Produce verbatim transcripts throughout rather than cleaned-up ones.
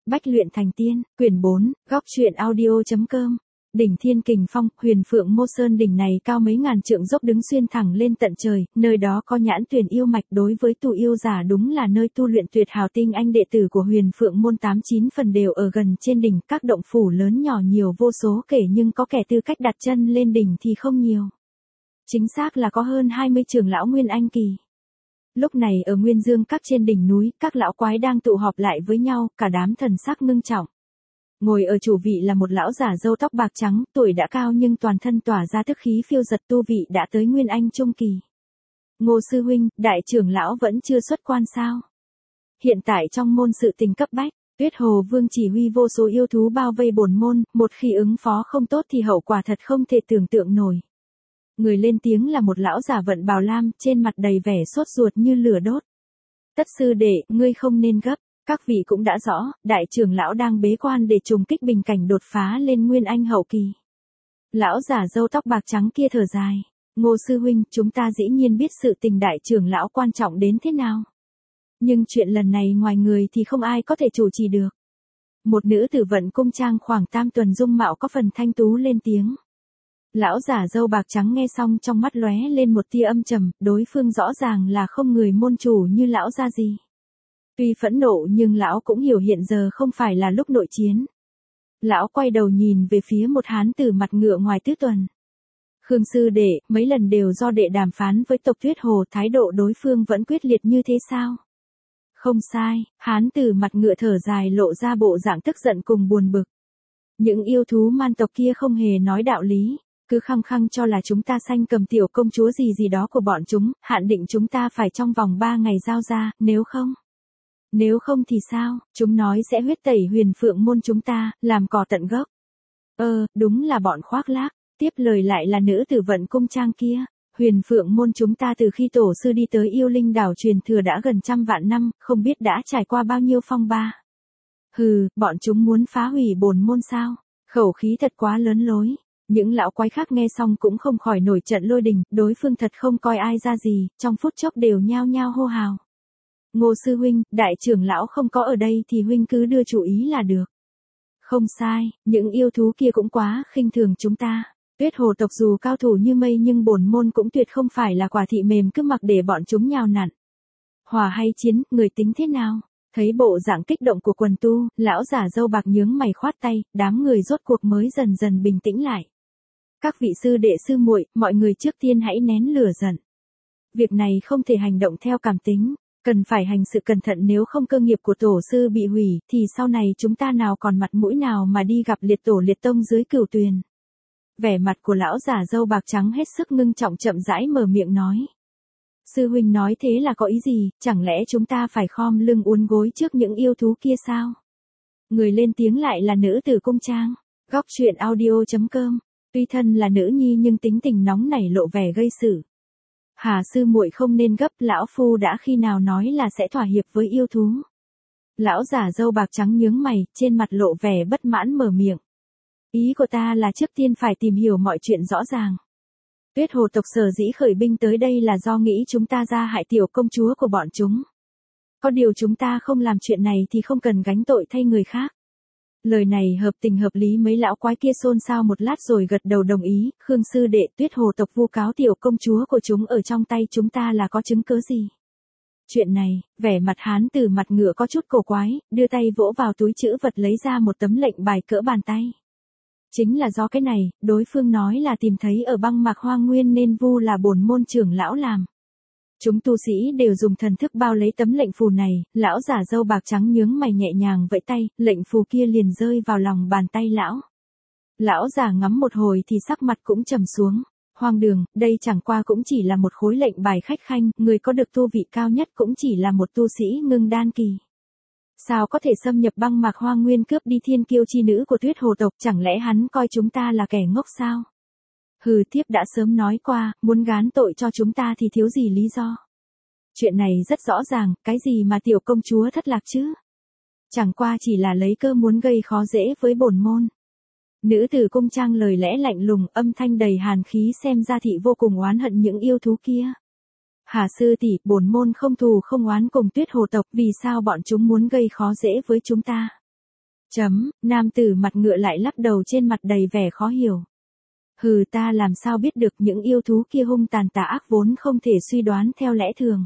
Bách luyện thành tiên, quyển bốn, góc truyện audio.com. Đỉnh Thiên Kình Phong, Huyền Phượng Mô Sơn đỉnh này cao mấy ngàn trượng dốc đứng xuyên thẳng lên tận trời, nơi đó có nhãn tuyển yêu mạch, đối với tu yêu giả đúng là nơi tu luyện tuyệt hảo. Tinh anh đệ tử của Huyền Phượng môn tám chín phần đều ở gần trên đỉnh, các động phủ lớn nhỏ nhiều vô số kể, nhưng có kẻ tư cách đặt chân lên đỉnh thì không nhiều. Chính xác là có hơn hai mươi trưởng lão Nguyên Anh kỳ. Lúc này ở Nguyên Dương Các trên đỉnh núi, các lão quái đang tụ họp lại với nhau, cả đám thần sắc ngưng trọng. Ngồi ở chủ vị là một lão giả râu tóc bạc trắng, tuổi đã cao nhưng toàn thân tỏa ra tức khí phiêu dật, tu vị đã tới Nguyên Anh trung kỳ. Ngô sư huynh, đại trưởng lão vẫn chưa xuất quan sao? Hiện tại trong môn sự tình cấp bách, Tuyết Hồ Vương chỉ huy vô số yêu thú bao vây bổn môn, một khi ứng phó không tốt thì hậu quả thật không thể tưởng tượng nổi. Người lên tiếng là một lão giả vận bào lam, trên mặt đầy vẻ sốt ruột như lửa đốt. Tất sư đệ, ngươi không nên gấp, các vị cũng đã rõ, đại trưởng lão đang bế quan để trùng kích bình cảnh đột phá lên Nguyên Anh hậu kỳ. Lão giả râu tóc bạc trắng kia thở dài, Ngô sư huynh, chúng ta dĩ nhiên biết sự tình đại trưởng lão quan trọng đến thế nào. Nhưng chuyện lần này ngoài người thì không ai có thể chủ trì được. Một nữ tử vận cung trang khoảng tam tuần dung mạo có phần thanh tú lên tiếng. Lão giả râu bạc trắng nghe xong trong mắt lóe lên một tia âm trầm, đối phương rõ ràng là không người môn chủ như lão ra gì. Tuy phẫn nộ nhưng lão cũng hiểu hiện giờ không phải là lúc nội chiến. Lão quay đầu nhìn về phía một hán tử mặt ngựa ngoài tứ tuần. Khương sư đệ, mấy lần đều do đệ đàm phán với tộc Tuyết Hồ, thái độ đối phương vẫn quyết liệt như thế sao? Không sai, hán tử mặt ngựa thở dài lộ ra bộ dạng tức giận cùng buồn bực. Những yêu thú man tộc kia không hề nói đạo lý. Cứ khăng khăng cho là chúng ta sanh cầm tiểu công chúa gì gì đó của bọn chúng, hạn định chúng ta phải trong vòng ba ngày giao ra, nếu không. Nếu không thì sao, chúng nói sẽ huyết tẩy Huyền Phượng môn chúng ta, làm cỏ tận gốc. Ơ, đúng là bọn khoác lác, tiếp lời lại là nữ tử vận cung trang kia. Huyền Phượng môn chúng ta từ khi tổ sư đi tới yêu linh đảo truyền thừa đã gần trăm vạn năm, không biết đã trải qua bao nhiêu phong ba. Hừ, bọn chúng muốn phá hủy bổn môn sao, khẩu khí thật quá lớn lối. Những lão quái khác nghe xong cũng không khỏi nổi trận lôi đình, đối phương thật không coi ai ra gì, trong phút chốc đều nhao nhao hô hào. Ngô sư huynh, đại trưởng lão không có ở đây thì huynh cứ đưa chủ ý là được. Không sai, những yêu thú kia cũng quá khinh thường chúng ta. Tuyết Hồ tộc dù cao thủ như mây nhưng bổn môn cũng tuyệt không phải là quả thị mềm cứ mặc để bọn chúng nhào nặn. Hòa hay chiến, người tính thế nào? Thấy bộ dạng kích động của quần tu, lão giả râu bạc nhướng mày khoát tay, đám người rốt cuộc mới dần dần bình tĩnh lại. Các vị sư đệ sư muội, mọi người trước tiên hãy nén lửa giận. Việc này không thể hành động theo cảm tính, cần phải hành sự cẩn thận, nếu không cơ nghiệp của tổ sư bị hủy, thì sau này chúng ta nào còn mặt mũi nào mà đi gặp liệt tổ liệt tông dưới cửu tuyền. Vẻ mặt của lão giả râu bạc trắng hết sức ngưng trọng, chậm rãi mở miệng nói. Sư huynh nói thế là có ý gì, chẳng lẽ chúng ta phải khom lưng uốn gối trước những yêu thú kia sao? Người lên tiếng lại là nữ tử cung trang, góc truyện audio.com. Tuy thân là nữ nhi nhưng tính tình nóng nảy lộ vẻ gây sự. Hà sư muội không nên gấp, lão phu đã khi nào nói là sẽ thỏa hiệp với yêu thú. Lão giả râu bạc trắng nhướng mày, trên mặt lộ vẻ bất mãn mở miệng. Ý của ta là trước tiên phải tìm hiểu mọi chuyện rõ ràng. Tuyết Hồ tộc sở dĩ khởi binh tới đây là do nghĩ chúng ta ra hại tiểu công chúa của bọn chúng. Có điều chúng ta không làm chuyện này thì không cần gánh tội thay người khác. Lời này hợp tình hợp lý, mấy lão quái kia xôn xao một lát rồi gật đầu đồng ý. Khương sư đệ, Tuyết Hồ tộc vu cáo tiểu công chúa của chúng ở trong tay chúng ta là có chứng cứ gì? Chuyện này, vẻ mặt hán từ mặt ngựa có chút cổ quái, đưa tay vỗ vào túi trữ vật lấy ra một tấm lệnh bài cỡ bàn tay. Chính là do cái này, đối phương nói là tìm thấy ở băng mạc hoang nguyên nên vu là bổn môn trưởng lão làm. Chúng tu sĩ đều dùng thần thức bao lấy tấm lệnh phù này, lão giả râu bạc trắng nhướng mày nhẹ nhàng vẫy tay, lệnh phù kia liền rơi vào lòng bàn tay lão. Lão giả ngắm một hồi thì sắc mặt cũng trầm xuống. Hoang đường, đây chẳng qua cũng chỉ là một khối lệnh bài khách khanh, người có được tu vị cao nhất cũng chỉ là một tu sĩ ngưng đan kỳ. Sao có thể xâm nhập băng mạc hoang nguyên cướp đi thiên kiêu chi nữ của Tuyết Hồ tộc, chẳng lẽ hắn coi chúng ta là kẻ ngốc sao? Hừ, thiếp đã sớm nói qua, muốn gán tội cho chúng ta thì thiếu gì lý do. Chuyện này rất rõ ràng, cái gì mà tiểu công chúa thất lạc chứ? Chẳng qua chỉ là lấy cơ muốn gây khó dễ với bổn môn. Nữ tử cung trang lời lẽ lạnh lùng, âm thanh đầy hàn khí, xem ra thị vô cùng oán hận những yêu thú kia. Hà sư tỷ, bổn môn không thù không oán cùng Tuyết Hồ tộc, vì sao bọn chúng muốn gây khó dễ với chúng ta? Chấm, nam tử mặt ngựa lại lắc đầu trên mặt đầy vẻ khó hiểu. Hừ, ta làm sao biết được những yêu thú kia hung tàn tà ác vốn không thể suy đoán theo lẽ thường.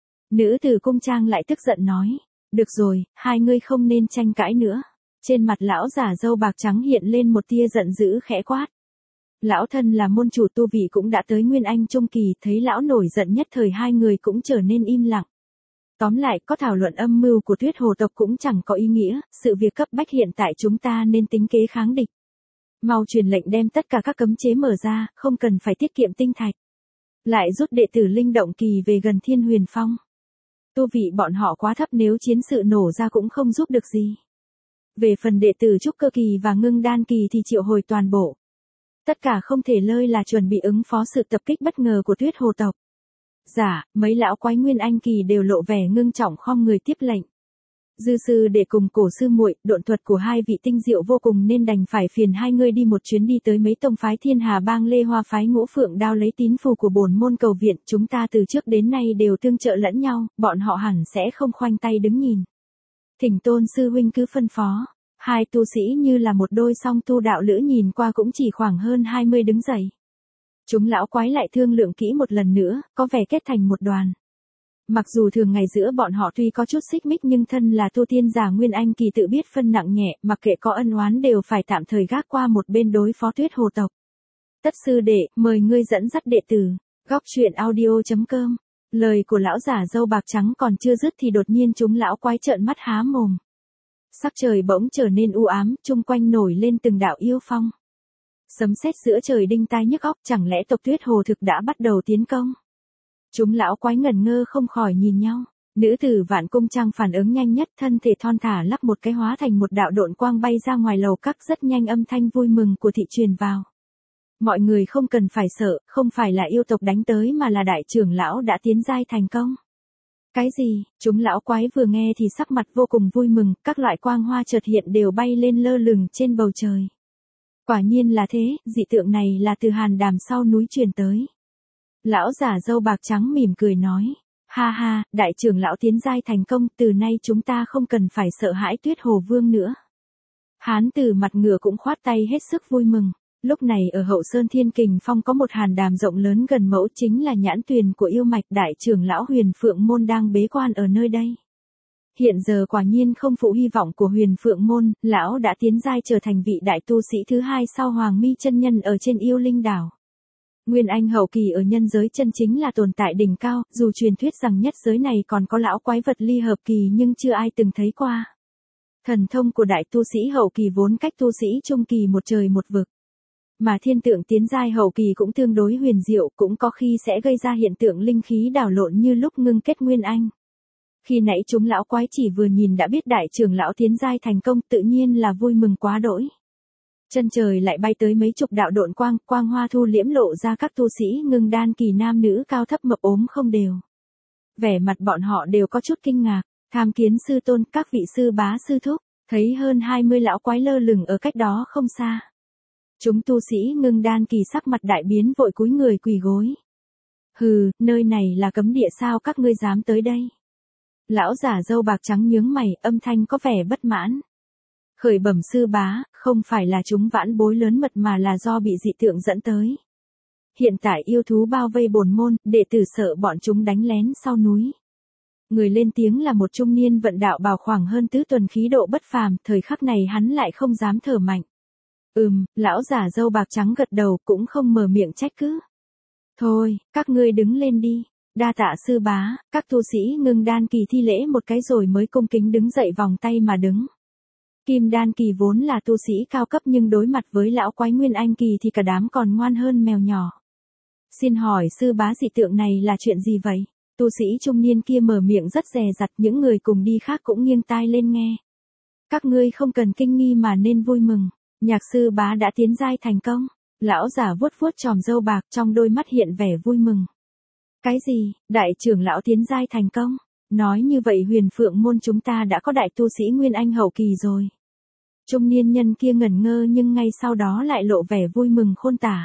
Nữ tử cung trang lại tức giận nói. Được rồi, hai ngươi không nên tranh cãi nữa. Trên mặt lão giả râu bạc trắng hiện lên một tia giận dữ khẽ quát. Lão thân là môn chủ tu vị cũng đã tới Nguyên Anh Trung Kỳ, thấy lão nổi giận nhất thời hai người cũng trở nên im lặng. Tóm lại, có thảo luận âm mưu của Tuyết Hồ tộc cũng chẳng có ý nghĩa, sự việc cấp bách hiện tại chúng ta nên tính kế kháng địch. Mau truyền lệnh đem tất cả các cấm chế mở ra, không cần phải tiết kiệm tinh thạch. Lại rút đệ tử Linh Động Kỳ về gần Thiên Huyền Phong. Tu vị bọn họ quá thấp, nếu chiến sự nổ ra cũng không giúp được gì. Về phần đệ tử Trúc Cơ Kỳ và Ngưng Đan Kỳ thì triệu hồi toàn bộ. Tất cả không thể lơi là chuẩn bị ứng phó sự tập kích bất ngờ của Tuyết Hồ tộc. Dạ, mấy lão quái Nguyên Anh Kỳ đều lộ vẻ ngưng trọng khom người tiếp lệnh. Dư sư để cùng Cổ sư muội, độn thuật của hai vị tinh diệu vô cùng nên đành phải phiền hai người đi một chuyến đi tới mấy tông phái Thiên Hà Bang Lê Hoa phái Ngũ Phượng Đao lấy tín phù của bổn môn cầu viện, chúng ta từ trước đến nay đều tương trợ lẫn nhau, bọn họ hẳn sẽ không khoanh tay đứng nhìn. Thỉnh Tôn sư huynh cứ phân phó. Hai tu sĩ như là một đôi song tu đạo lữ nhìn qua cũng chỉ khoảng hơn hai mươi đứng dậy. Chúng lão quái lại thương lượng kỹ một lần nữa, có vẻ kết thành một đoàn. Mặc dù thường ngày giữa bọn họ tuy có chút xích mích nhưng thân là tu tiên giả Nguyên Anh Kỳ tự biết phân nặng nhẹ, mặc kệ có ân oán đều phải tạm thời gác qua một bên đối phó Tuyết Hồ tộc. Tất sư đệ, mời ngươi dẫn dắt đệ tử. Góc truyện audio chấm com. Lời của lão giả râu bạc trắng còn chưa dứt thì đột nhiên chúng lão quái trợn mắt há mồm. Sắc trời bỗng trở nên u ám, chung quanh nổi lên từng đạo yêu phong. Sấm sét giữa trời đinh tai nhức óc, chẳng lẽ tộc Tuyết Hồ thực đã bắt đầu tiến công? Chúng lão quái ngẩn ngơ không khỏi nhìn nhau. Nữ tử Vạn Cung Trang phản ứng nhanh nhất, thân thể thon thả lắc một cái hóa thành một đạo độn quang bay ra ngoài lầu các, rất nhanh âm thanh vui mừng của thị truyền vào. Mọi người không cần phải sợ, không phải là yêu tộc đánh tới mà là đại trưởng lão đã tiến giai thành công. Cái gì? Chúng lão quái vừa nghe thì sắc mặt vô cùng vui mừng, các loại quang hoa chợt hiện đều bay lên lơ lửng trên bầu trời. Quả nhiên là thế, dị tượng này là từ Hàn Đàm sau núi truyền tới. Lão giả râu bạc trắng mỉm cười nói, ha ha, đại trưởng lão tiến giai thành công, từ nay chúng ta không cần phải sợ hãi Tuyết Hồ Vương nữa. Hán tử mặt ngựa cũng khoát tay hết sức vui mừng. Lúc này ở Hậu Sơn Thiên Kình Phong có một hàn đàm rộng lớn gần mẫu, chính là nhãn tuyền của yêu mạch, đại trưởng lão Huyền Phượng Môn đang bế quan ở nơi đây. Hiện giờ quả nhiên không phụ hy vọng của Huyền Phượng Môn, lão đã tiến giai trở thành vị đại tu sĩ thứ hai sau Hoàng Mi chân nhân ở trên Yêu Linh đảo. Nguyên Anh hậu kỳ ở nhân giới chân chính là tồn tại đỉnh cao, dù truyền thuyết rằng nhất giới này còn có lão quái vật ly hợp kỳ nhưng chưa ai từng thấy qua. Thần thông của đại tu sĩ hậu kỳ vốn cách tu sĩ trung kỳ một trời một vực. Mà thiên tượng tiến giai hậu kỳ cũng tương đối huyền diệu, cũng có khi sẽ gây ra hiện tượng linh khí đảo lộn như lúc ngưng kết Nguyên Anh. Khi nãy chúng lão quái chỉ vừa nhìn đã biết đại trưởng lão tiến giai thành công, tự nhiên là vui mừng quá đỗi. Chân trời lại bay tới mấy chục đạo độn quang, quang hoa thu liễm lộ ra các tu sĩ ngưng đan kỳ nam nữ cao thấp mập ốm không đều. Vẻ mặt bọn họ đều có chút kinh ngạc, tham kiến sư tôn, các vị sư bá sư thúc, thấy hơn hai mươi lão quái lơ lửng ở cách đó không xa. Chúng tu sĩ ngưng đan kỳ sắc mặt đại biến vội cúi người quỳ gối. Hừ, nơi này là cấm địa sao các ngươi dám tới đây? Lão giả râu bạc trắng nhướng mày, âm thanh có vẻ bất mãn. Khởi bẩm sư bá, không phải là chúng vãn bối lớn mật mà là do bị dị tượng dẫn tới. Hiện tại yêu thú bao vây bổn môn, đệ tử sợ bọn chúng đánh lén sau núi. Người lên tiếng là một trung niên vận đạo bào khoảng hơn tứ tuần, khí độ bất phàm, thời khắc này hắn lại không dám thở mạnh. Ừm, lão giả râu bạc trắng gật đầu cũng không mở miệng trách cứ. Thôi, các ngươi đứng lên đi. Đa tạ sư bá, các tu sĩ ngưng đan kỳ thi lễ một cái rồi mới cung kính đứng dậy vòng tay mà đứng. Kim đan kỳ vốn là tu sĩ cao cấp nhưng đối mặt với lão quái Nguyên Anh kỳ thì cả đám còn ngoan hơn mèo nhỏ. Xin hỏi sư bá, dị tượng này là chuyện gì vậy? Tu sĩ trung niên kia mở miệng rất dè dặt, những người cùng đi khác cũng nghiêng tai lên nghe. Các ngươi không cần kinh nghi mà nên vui mừng. Nhạc sư bá đã tiến giai thành công. Lão giả vuốt vuốt chòm râu bạc, trong đôi mắt hiện vẻ vui mừng. Cái gì? Đại trưởng lão tiến giai thành công? Nói như vậy Huyền Phượng môn chúng ta đã có đại tu sĩ Nguyên Anh hậu kỳ rồi. Trung niên nhân kia ngẩn ngơ nhưng ngay sau đó lại lộ vẻ vui mừng khôn tả.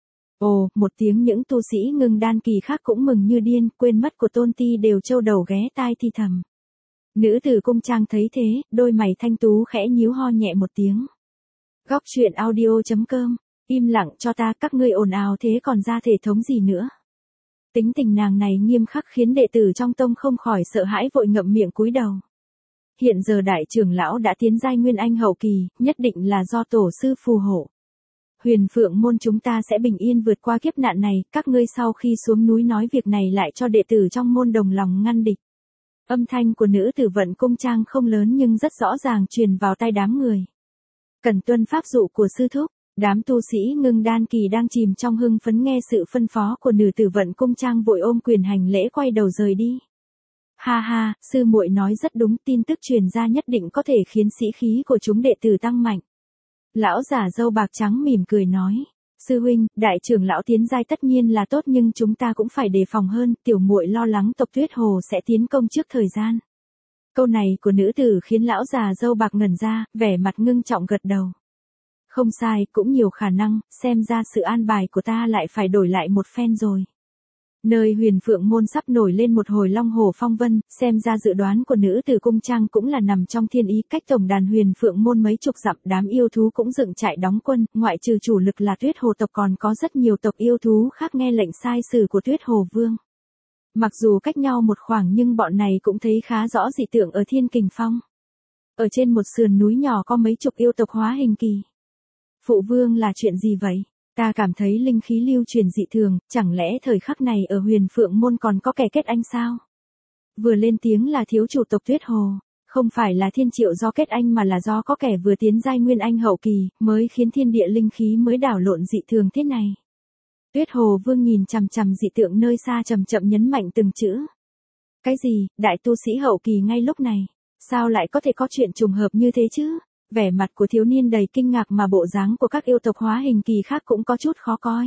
Ồ, một tiếng những tu sĩ ngưng đan kỳ khác cũng mừng như điên, quên mất của tôn ti đều trâu đầu ghé tai thi thầm. Nữ tử cung trang thấy thế, đôi mày thanh tú khẽ nhíu ho nhẹ một tiếng. Góc truyện audio chấm com, im lặng cho ta, các ngươi ồn ào thế còn ra thể thống gì nữa. Tính tình nàng này nghiêm khắc khiến đệ tử trong tông không khỏi sợ hãi vội ngậm miệng cúi đầu. Hiện giờ đại trưởng lão đã tiến giai Nguyên Anh hậu kỳ, nhất định là do tổ sư phù hộ. Huyền Phượng môn chúng ta sẽ bình yên vượt qua kiếp nạn này, các ngươi sau khi xuống núi nói việc này lại cho đệ tử trong môn đồng lòng ngăn địch. Âm thanh của nữ tử vận cung trang không lớn nhưng rất rõ ràng truyền vào tai đám người. Cần tuân pháp dụ của sư thúc, đám tu sĩ ngưng đan kỳ đang chìm trong hưng phấn nghe sự phân phó của nữ tử vận cung trang vội ôm quyền hành lễ quay đầu rời đi. Ha ha, sư muội nói rất đúng, tin tức truyền ra nhất định có thể khiến sĩ khí của chúng đệ tử tăng mạnh. Lão giả râu bạc trắng mỉm cười nói, sư huynh, đại trưởng lão tiến giai tất nhiên là tốt nhưng chúng ta cũng phải đề phòng hơn, tiểu muội lo lắng tộc Tuyết Hồ sẽ tiến công trước thời gian. Câu này của nữ tử khiến lão già râu bạc ngẩn ra, vẻ mặt ngưng trọng gật đầu. Không sai, cũng nhiều khả năng, xem ra sự an bài của ta lại phải đổi lại một phen rồi. Nơi Huyền Phượng môn sắp nổi lên một hồi long hồ phong vân, xem ra dự đoán của nữ tử cung trang cũng là nằm trong thiên ý, cách tổng đàn Huyền Phượng môn mấy chục dặm, đám yêu thú cũng dựng trại đóng quân, ngoại trừ chủ lực là Tuyết Hồ tộc còn có rất nhiều tộc yêu thú khác nghe lệnh sai sử của Tuyết Hồ Vương. Mặc dù cách nhau một khoảng nhưng bọn này cũng thấy khá rõ dị tượng ở Thiên Kình Phong. Ở trên một sườn núi nhỏ có mấy chục yêu tộc hóa hình kỳ. Phụ vương là chuyện gì vậy? Ta cảm thấy linh khí lưu truyền dị thường, chẳng lẽ thời khắc này ở Huyền Phượng môn còn có kẻ kết anh sao? Vừa lên tiếng là thiếu chủ tộc Tuyết Hồ, không phải là Thiên Triệu do kết anh mà là do có kẻ vừa tiến giai Nguyên Anh hậu kỳ, mới khiến thiên địa linh khí mới đảo lộn dị thường thế này. Tuyết Hồ Vương nhìn chằm chằm dị tượng nơi xa chậm chậm nhấn mạnh từng chữ. Cái gì, đại tu sĩ hậu kỳ ngay lúc này, sao lại có thể có chuyện trùng hợp như thế chứ? Vẻ mặt của thiếu niên đầy kinh ngạc mà bộ dáng của các yêu tộc hóa hình kỳ khác cũng có chút khó coi.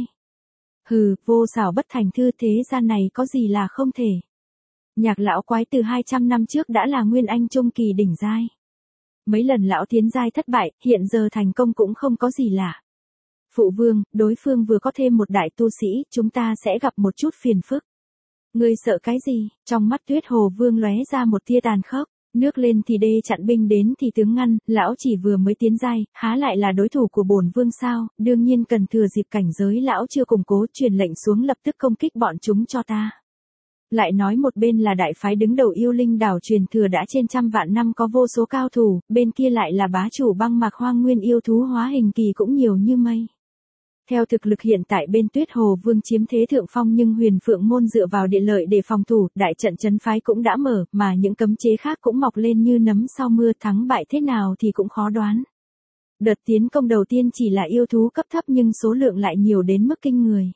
Hừ, vô xảo bất thành thư, thế gian này có gì là không thể. Nhạc lão quái từ hai trăm năm trước đã là Nguyên Anh trung kỳ đỉnh giai. Mấy lần lão tiến giai thất bại, hiện giờ thành công cũng không có gì lạ. Phụ vương, đối phương vừa có thêm một đại tu sĩ, chúng ta sẽ gặp một chút phiền phức. Ngươi sợ cái gì? Trong mắt Tuyết Hồ Vương lóe ra một tia tàn khốc. Nước lên thì đê chặn, binh đến thì tướng ngăn, lão chỉ vừa mới tiến giai, há lại là đối thủ của bổn vương sao? Đương nhiên cần thừa dịp cảnh giới lão chưa củng cố, truyền lệnh xuống lập tức công kích bọn chúng cho ta. Lại nói một bên là đại phái đứng đầu Yêu Linh đảo truyền thừa đã trên trăm vạn năm có vô số cao thủ, bên kia lại là bá chủ băng mạc hoang nguyên yêu thú hóa hình kỳ cũng nhiều như mây. Theo thực lực hiện tại bên Tuyết Hồ Vương chiếm thế thượng phong nhưng Huyền Phượng môn dựa vào địa lợi để phòng thủ, đại trận trấn phái cũng đã mở, mà những cấm chế khác cũng mọc lên như nấm sau mưa, thắng bại thế nào thì cũng khó đoán. Đợt tiến công đầu tiên chỉ là yêu thú cấp thấp nhưng số lượng lại nhiều đến mức kinh người.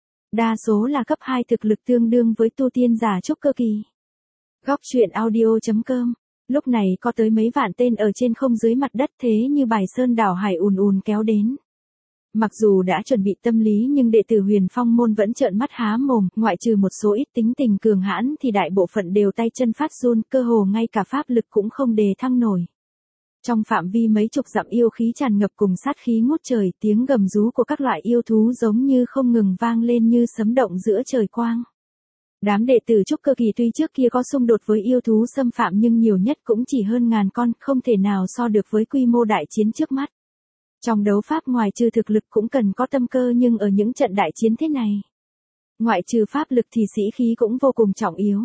Đa số là cấp hai, thực lực tương đương với tu tiên giả trúc cơ kỳ. Góc truyện audio chấm com. Lúc này có tới mấy vạn tên ở trên không dưới mặt đất, thế như bài sơn đảo hải ùn ùn kéo đến. Mặc dù đã chuẩn bị tâm lý nhưng đệ tử Huyền Phong môn vẫn trợn mắt há mồm, ngoại trừ một số ít tính tình cường hãn thì đại bộ phận đều tay chân phát run, cơ hồ ngay cả pháp lực cũng không đề thăng nổi. Trong phạm vi mấy chục dặm yêu khí tràn ngập cùng sát khí ngút trời, tiếng gầm rú của các loại yêu thú giống như không ngừng vang lên như sấm động giữa trời quang. Đám đệ tử trúc cơ kỳ tuy trước kia có xung đột với yêu thú xâm phạm nhưng nhiều nhất cũng chỉ hơn ngàn con, không thể nào so được với quy mô đại chiến trước mắt. Trong đấu pháp ngoài trừ thực lực cũng cần có tâm cơ nhưng ở những trận đại chiến thế này, ngoại trừ pháp lực thì sĩ khí cũng vô cùng trọng yếu.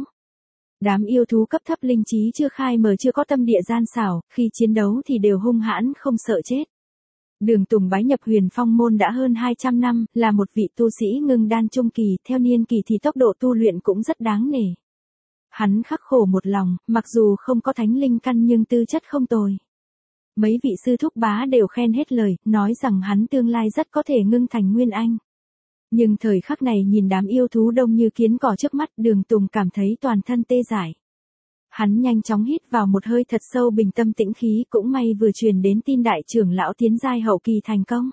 Đám yêu thú cấp thấp linh trí chưa khai mở, chưa có tâm địa gian xảo, khi chiến đấu thì đều hung hãn không sợ chết. Đường Tùng bái nhập Huyền Phong môn đã hơn hai trăm năm, là một vị tu sĩ ngưng đan trung kỳ, theo niên kỳ thì tốc độ tu luyện cũng rất đáng nể. Hắn khắc khổ một lòng, mặc dù không có thánh linh căn nhưng tư chất không tồi. Mấy vị sư thúc bá đều khen hết lời, nói rằng hắn tương lai rất có thể ngưng thành Nguyên Anh. Nhưng thời khắc này nhìn đám yêu thú đông như kiến cỏ trước mắt, Đường Tùng cảm thấy toàn thân tê dại. Hắn nhanh chóng hít vào một hơi thật sâu bình tâm tĩnh khí, cũng may vừa truyền đến tin đại trưởng lão tiến giai hậu kỳ thành công.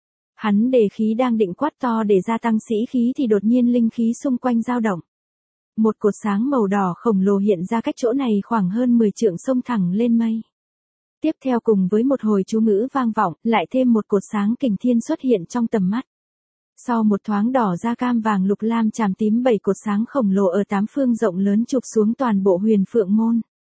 Hắn đề khí đang định quát to để gia tăng sĩ khí thì đột nhiên linh khí xung quanh dao động. Một cột sáng màu đỏ khổng lồ hiện ra cách chỗ này khoảng hơn mười trượng xông thẳng lên mây. Tiếp theo cùng với một hồi chú ngữ vang vọng, lại thêm một cột sáng kình thiên xuất hiện trong tầm mắt. Sau một thoáng đỏ da cam vàng lục lam chàm tím, bảy cột sáng khổng lồ ở tám phương rộng lớn chụp xuống toàn bộ Huyền Phượng môn.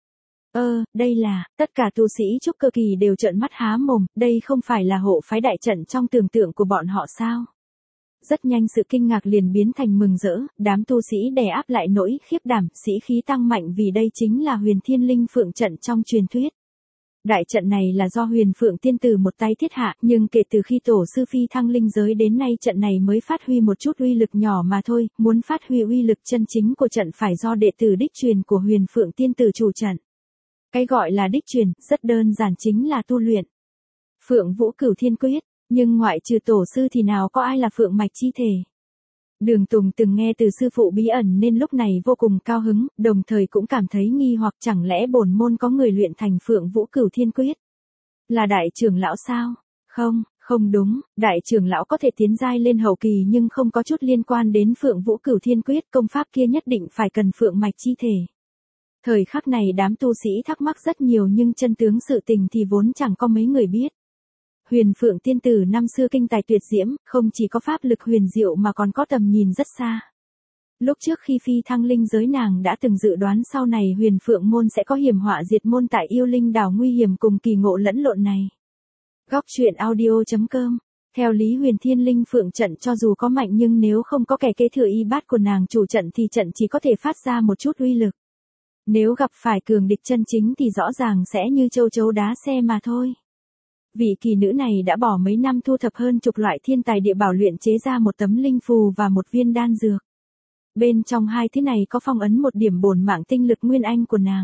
Ơ, đây là, tất cả tu sĩ trúc cơ kỳ đều trợn mắt há mồm, đây không phải là hộ phái đại trận trong tưởng tượng của bọn họ sao? Rất nhanh sự kinh ngạc liền biến thành mừng rỡ, đám tu sĩ đè áp lại nỗi khiếp đảm, sĩ khí tăng mạnh vì đây chính là Huyền Thiên Linh Phượng trận trong truyền thuyết. Đại trận này là do Huyền Phượng tiên tử một tay thiết hạ, nhưng kể từ khi tổ sư phi thăng linh giới đến nay trận này mới phát huy một chút uy lực nhỏ mà thôi, muốn phát huy uy lực chân chính của trận phải do đệ tử đích truyền của Huyền Phượng tiên tử chủ trận. Cái gọi là đích truyền, rất đơn giản chính là tu luyện Phượng Vũ Cửu Thiên Quyết, nhưng ngoại trừ tổ sư thì nào có ai là Phượng mạch chi thể. Đường Tùng từng nghe từ sư phụ bí ẩn nên lúc này vô cùng cao hứng, đồng thời cũng cảm thấy nghi hoặc chẳng lẽ bổn môn có người luyện thành Phượng Vũ Cửu Thiên Quyết. Là đại trưởng lão sao? Không, không đúng, đại trưởng lão có thể tiến giai lên hậu kỳ nhưng không có chút liên quan đến Phượng Vũ Cửu Thiên Quyết, công pháp kia nhất định phải cần Phượng mạch chi thể. Thời khắc này đám tu sĩ thắc mắc rất nhiều nhưng chân tướng sự tình thì vốn chẳng có mấy người biết. Huyền Phượng tiên tử năm xưa kinh tài tuyệt diễm, không chỉ có pháp lực huyền diệu mà còn có tầm nhìn rất xa. Lúc trước khi phi thăng linh giới nàng đã từng dự đoán sau này Huyền Phượng môn sẽ có hiểm họa diệt môn tại yêu linh đảo nguy hiểm cùng kỳ ngộ lẫn lộn này. Góc truyện audio chấm com. Theo lý Huyền Thiên Linh Phượng trận cho dù có mạnh nhưng nếu không có kẻ kế thừa y bát của nàng chủ trận thì trận chỉ có thể phát ra một chút uy lực. Nếu gặp phải cường địch chân chính thì rõ ràng sẽ như châu chấu đá xe mà thôi. Vị kỳ nữ này đã bỏ mấy năm thu thập hơn chục loại thiên tài địa bảo luyện chế ra một tấm linh phù và một viên đan dược. Bên trong hai thứ này có phong ấn một điểm bổn mạng tinh lực nguyên anh của nàng.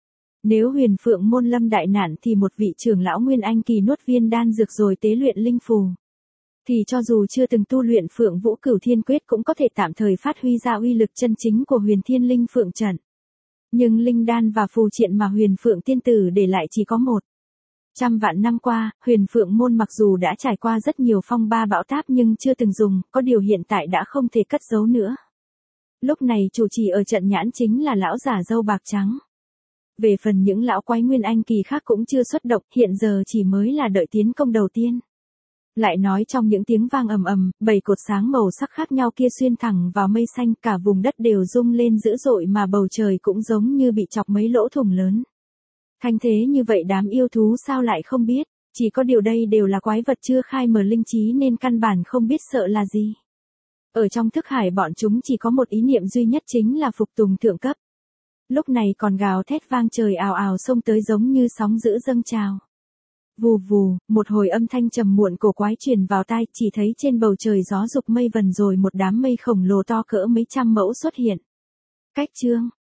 Nếu Huyền Phượng môn lâm đại nạn thì một vị trưởng lão nguyên anh kỳ nuốt viên đan dược rồi tế luyện linh phù. Thì cho dù chưa từng tu luyện Phượng Vũ Cửu Thiên Quyết cũng có thể tạm thời phát huy ra uy lực chân chính của Huyền Thiên Linh Phượng trận. Nhưng linh đan và phù triện mà Huyền Phượng tiên tử để lại chỉ có một. Trăm vạn năm qua, Huyền Phượng môn mặc dù đã trải qua rất nhiều phong ba bão táp nhưng chưa từng dùng, có điều hiện tại đã không thể cất giấu nữa. Lúc này chủ trì ở trận nhãn chính là lão giả râu bạc trắng. Về phần những lão quái nguyên anh kỳ khác cũng chưa xuất động, hiện giờ chỉ mới là đợi tiến công đầu tiên. Lại nói trong những tiếng vang ầm ầm, bảy cột sáng màu sắc khác nhau kia xuyên thẳng vào mây xanh, cả vùng đất đều rung lên dữ dội mà bầu trời cũng giống như bị chọc mấy lỗ thủng lớn. Thanh thế như vậy đám yêu thú sao lại không biết, chỉ có điều đây đều là quái vật chưa khai mở linh trí nên căn bản không biết sợ là gì. Ở trong thức hải bọn chúng chỉ có một ý niệm duy nhất chính là phục tùng thượng cấp. Lúc này còn gào thét vang trời ào ào xông tới giống như sóng dữ dâng trào. Vù vù, một hồi âm thanh trầm muộn cổ quái truyền vào tai, chỉ thấy trên bầu trời gió dục mây vần rồi một đám mây khổng lồ to cỡ mấy trăm mẫu xuất hiện. Cách chương,